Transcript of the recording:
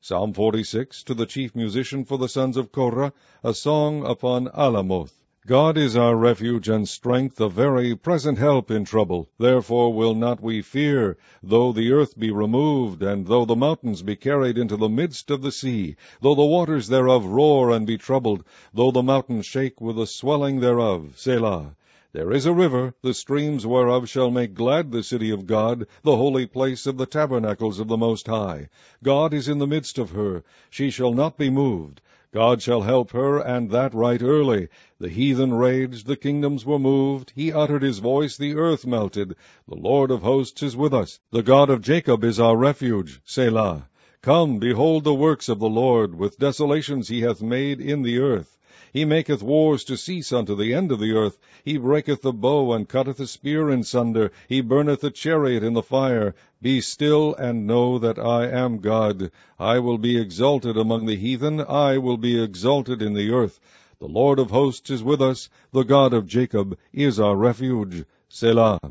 Psalm 46, to the chief musician for the sons of Korah, a song upon Alamoth. God is our refuge and strength, a very present help in trouble. Therefore will not we fear, though the earth be removed, and though the mountains be carried into the midst of the sea, though the waters thereof roar and be troubled, though the mountains shake with the swelling thereof. Selah. There is a river, the streams whereof shall make glad the city of God, the holy place of the tabernacles of the Most High. God is in the midst of her. She shall not be moved. God shall help her, and that right early. The heathen raged, the kingdoms were moved. He uttered his voice, the earth melted. The Lord of hosts is with us. The God of Jacob is our refuge. Selah. Come, behold the works of the Lord. With desolations he hath made in the earth. He maketh wars to cease unto the end of the earth. He breaketh the bow, and cutteth the spear in sunder. He burneth the chariot in the fire. Be still, and know that I am God. I will be exalted among the heathen. I will be exalted in the earth. The Lord of hosts is with us. The God of Jacob is our refuge. Selah.